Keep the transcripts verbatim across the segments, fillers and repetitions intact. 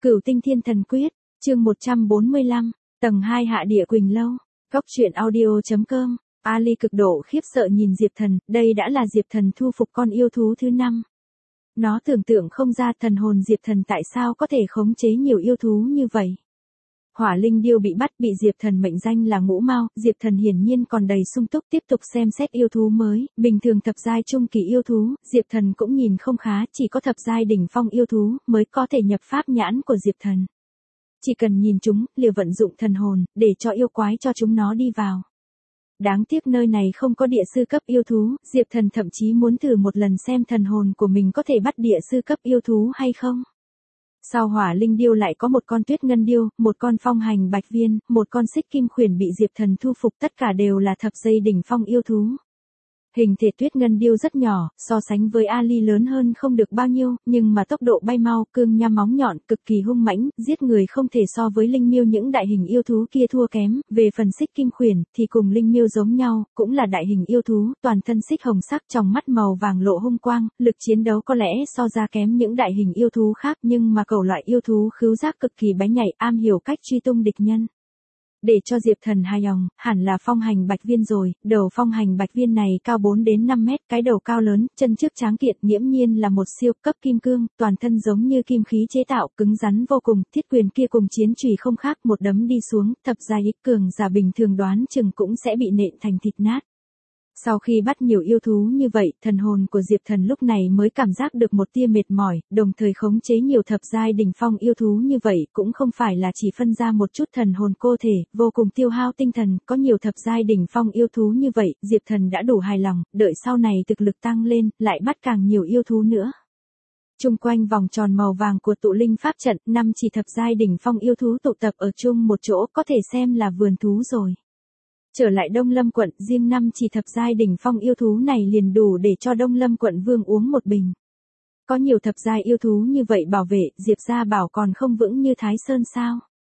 Cửu Tinh Thiên Thần Quyết, chương một trăm bốn mươi lăm, tầng hai Hạ Địa Quỳnh Lâu, Cốc truyện audio.com, Ali cực độ khiếp sợ nhìn Diệp Thần, đây đã là Diệp Thần thu phục con yêu thú thứ năm. Nó tưởng tượng không ra thần hồn Diệp Thần tại sao có thể khống chế nhiều yêu thú như vậy. Hỏa Linh Điêu bị bắt bị Diệp Thần mệnh danh là Ngũ Mao, Diệp Thần hiển nhiên còn đầy sung túc tiếp tục xem xét yêu thú mới, bình thường thập giai trung kỳ yêu thú, Diệp Thần cũng nhìn không khá, chỉ có thập giai đỉnh phong yêu thú mới có thể nhập pháp nhãn của Diệp Thần. Chỉ cần nhìn chúng, liều vận dụng thần hồn, để cho yêu quái cho chúng nó đi vào. Đáng tiếc nơi này không có địa sư cấp yêu thú, Diệp Thần thậm chí muốn thử một lần xem thần hồn của mình có thể bắt địa sư cấp yêu thú hay không. Sau Hỏa Linh Điêu lại có một con Tuyết Ngân Điêu, một con Phong Hành Bạch Viên, một con Xích Kim Khuyển bị Diệp Thần thu phục, tất cả đều là thập giai đỉnh phong yêu thú. Hình thể Tuyết Ngân Điêu rất nhỏ, so sánh với Ali lớn hơn không được bao nhiêu, nhưng mà tốc độ bay mau, cương nha móng nhọn, cực kỳ hung mãnh, giết người không thể so với Linh Miêu những đại hình yêu thú kia thua kém. Về phần Xích Kim Khuyển thì cùng Linh Miêu giống nhau, cũng là đại hình yêu thú, toàn thân xích hồng sắc, trong mắt màu vàng lộ hung quang, lực chiến đấu có lẽ so ra kém những đại hình yêu thú khác, nhưng mà cầu loại yêu thú khứu giác cực kỳ bén nhạy, am hiểu cách truy tung địch nhân. Để cho Diệp Thần hài lòng, hẳn là Phong Hành Bạch Viên rồi, đầu Phong Hành Bạch Viên này cao bốn đến năm mét, cái đầu cao lớn, chân trước tráng kiện, nghiễm nhiên là một siêu cấp kim cương, toàn thân giống như kim khí chế tạo, cứng rắn vô cùng, thiết quyền kia cùng chiến chùy không khác, một đấm đi xuống, thập giai cường giả bình thường đoán chừng cũng sẽ bị nện thành thịt nát. Sau khi bắt nhiều yêu thú như vậy, thần hồn của Diệp Thần lúc này mới cảm giác được một tia mệt mỏi, đồng thời khống chế nhiều thập giai đỉnh phong yêu thú như vậy, cũng không phải là chỉ phân ra một chút thần hồn cô thể, vô cùng tiêu hao tinh thần, có nhiều thập giai đỉnh phong yêu thú như vậy, Diệp Thần đã đủ hài lòng, đợi sau này thực lực tăng lên, lại bắt càng nhiều yêu thú nữa. Trung quanh vòng tròn màu vàng của tụ linh pháp trận, năm chỉ thập giai đỉnh phong yêu thú tụ tập ở chung một chỗ, có thể xem là vườn thú rồi. Trở lại Đông Lâm quận, riêng năm chỉ thập giai đỉnh phong yêu thú này liền đủ để cho Đông Lâm quận vương uống một bình. Có nhiều thập giai yêu thú như vậy bảo vệ, Diệp gia bảo còn không vững như Thái Sơn sao?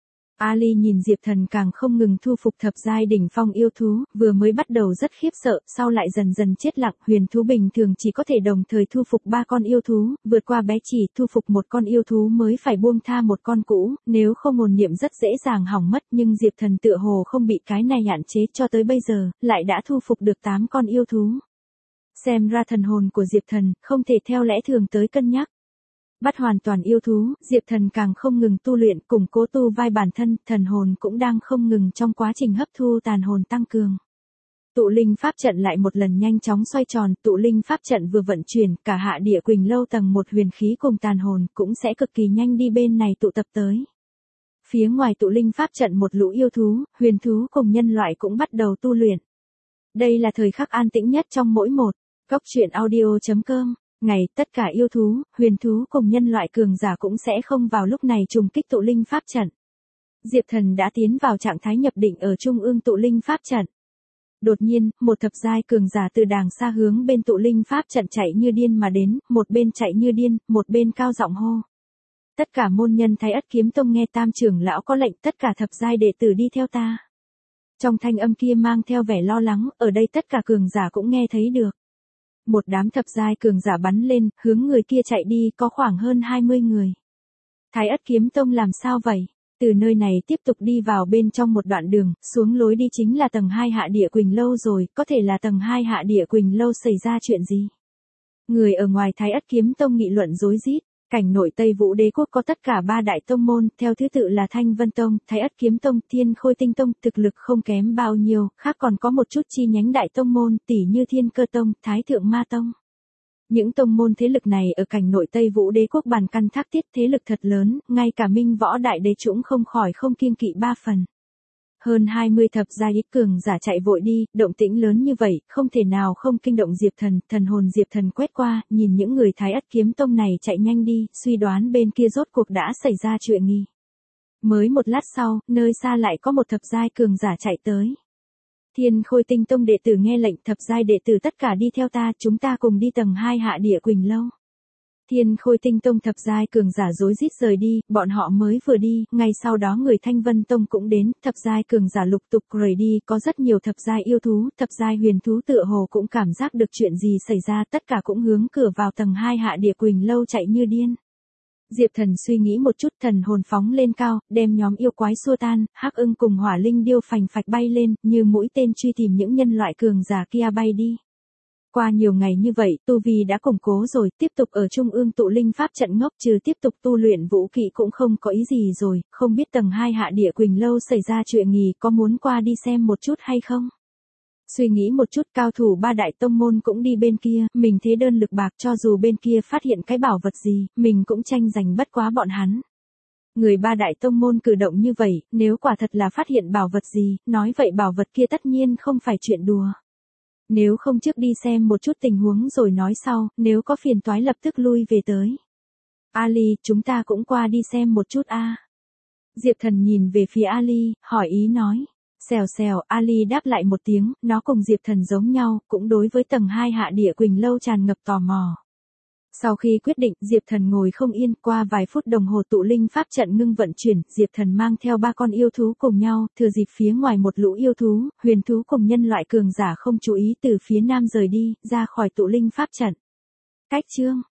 Ali nhìn Diệp Thần càng không ngừng thu phục thập giai đỉnh phong yêu thú, vừa mới bắt đầu rất khiếp sợ, sau lại dần dần chết lặng, huyền thú bình thường chỉ có thể đồng thời thu phục ba con yêu thú, vượt qua bé chỉ thu phục một con yêu thú mới phải buông tha một con cũ, nếu không hồn niệm rất dễ dàng hỏng mất, nhưng Diệp Thần tựa hồ không bị cái này hạn chế, cho tới bây giờ, lại đã thu phục được tám con yêu thú. Xem ra thần hồn của Diệp Thần không thể theo lẽ thường tới cân nhắc. Bắt hoàn toàn yêu thú, Diệp Thần càng không ngừng tu luyện, củng cố tu vai bản thân, thần hồn cũng đang không ngừng trong quá trình hấp thu tàn hồn tăng cường. Tụ linh pháp trận lại một lần nhanh chóng xoay tròn, tụ linh pháp trận vừa vận chuyển, cả Hạ Địa Quỳnh Lâu tầng một huyền khí cùng tàn hồn cũng sẽ cực kỳ nhanh đi bên này tụ tập tới. Phía ngoài tụ linh pháp trận một lũ yêu thú, huyền thú cùng nhân loại cũng bắt đầu tu luyện. Đây là thời khắc an tĩnh nhất trong mỗi một. Cốc truyện audio.com. Ngày, tất cả yêu thú, huyền thú cùng nhân loại cường giả cũng sẽ không vào lúc này trùng kích tụ linh pháp trận. Diệp Thần đã tiến vào trạng thái nhập định ở trung ương tụ linh pháp trận. Đột nhiên, một thập giai cường giả từ đàng xa hướng bên tụ linh pháp trận chạy như điên mà đến, một bên chạy như điên, một bên cao giọng hô. Tất cả môn nhân Thái Ất Kiếm Tông nghe Tam trưởng lão có lệnh, tất cả thập giai đệ tử đi theo ta. Trong thanh âm kia mang theo vẻ lo lắng, ở đây tất cả cường giả cũng nghe thấy được. Một đám thập giai cường giả bắn lên, hướng người kia chạy đi, có khoảng hơn hai mươi người. Thái Ất Kiếm Tông làm sao vậy? Từ nơi này tiếp tục đi vào bên trong một đoạn đường, xuống lối đi chính là tầng hai Hạ Địa Quỳnh Lâu rồi, có thể là tầng hai Hạ Địa Quỳnh Lâu xảy ra chuyện gì? Người ở ngoài Thái Ất Kiếm Tông nghị luận rối rít. Cảnh nội Tây Vũ Đế quốc có tất cả ba đại tông môn, theo thứ tự là Thanh Vân Tông, Thái Ất Kiếm Tông, Thiên Khôi Tinh Tông, thực lực không kém bao nhiêu, khác còn có một chút chi nhánh đại tông môn, tỉ như Thiên Cơ Tông, Thái Thượng Ma Tông. Những tông môn thế lực này ở cảnh nội Tây Vũ Đế quốc bàn căn thác tiết thế lực thật lớn, ngay cả Minh Võ Đại Đế cũng không khỏi không kiêng kỵ ba phần. Hơn hai mươi thập giai cường giả chạy vội đi, động tĩnh lớn như vậy, không thể nào không kinh động Diệp Thần, thần hồn Diệp Thần quét qua, nhìn những người Thái Ất Kiếm Tông này chạy nhanh đi, suy đoán bên kia rốt cuộc đã xảy ra chuyện nghi. Mới một lát sau, nơi xa lại có một thập giai cường giả chạy tới. Thiên Khôi Tinh Tông đệ tử nghe lệnh, thập giai đệ tử tất cả đi theo ta, chúng ta cùng đi tầng hai Hạ Địa Quỳnh Lâu. Thiên Khôi Tinh Tông thập giai cường giả rối rít rời đi, bọn họ mới vừa đi, ngay sau đó người Thanh Vân Tông cũng đến, thập giai cường giả lục tục rời đi, có rất nhiều thập giai yêu thú, thập giai huyền thú tựa hồ cũng cảm giác được chuyện gì xảy ra, tất cả cũng hướng cửa vào tầng hai Hạ Địa Quỳnh Lâu chạy như điên. Diệp Thần suy nghĩ một chút, thần hồn phóng lên cao, đem nhóm yêu quái xua tan, Hắc Ưng cùng Hỏa Linh Điêu phành phạch bay lên, như mũi tên truy tìm những nhân loại cường giả kia bay đi. Qua nhiều ngày như vậy, tu vi đã củng cố rồi, tiếp tục ở trung ương tụ linh pháp trận ngốc, trừ tiếp tục tu luyện vũ kỵ cũng không có ý gì rồi, không biết tầng hai hạ địa Quỳnh Lâu xảy ra chuyện gì, có muốn qua đi xem một chút hay không? Suy nghĩ một chút, cao thủ ba đại tông môn cũng đi bên kia, mình thế đơn lực bạc, cho dù bên kia phát hiện cái bảo vật gì, mình cũng tranh giành bất quá bọn hắn. Người ba đại tông môn cử động như vậy, nếu quả thật là phát hiện bảo vật gì, nói vậy bảo vật kia tất nhiên không phải chuyện đùa. Nếu không trước đi xem một chút tình huống rồi nói sau, nếu có phiền toái lập tức lui về tới. Ali, chúng ta cũng qua đi xem một chút a. Diệp Thần nhìn về phía Ali, hỏi ý nói. Xèo xèo, Ali đáp lại một tiếng, nó cùng Diệp Thần giống nhau, cũng đối với tầng hai hạ địa Quỳnh Lâu tràn ngập tò mò. Sau khi quyết định, Diệp Thần ngồi không yên, qua vài phút đồng hồ tụ linh pháp trận ngưng vận chuyển, Diệp Thần mang theo ba con yêu thú cùng nhau, thừa dịp phía ngoài một lũ yêu thú, huyền thú cùng nhân loại cường giả không chú ý từ phía nam rời đi, ra khỏi tụ linh pháp trận. Cách chương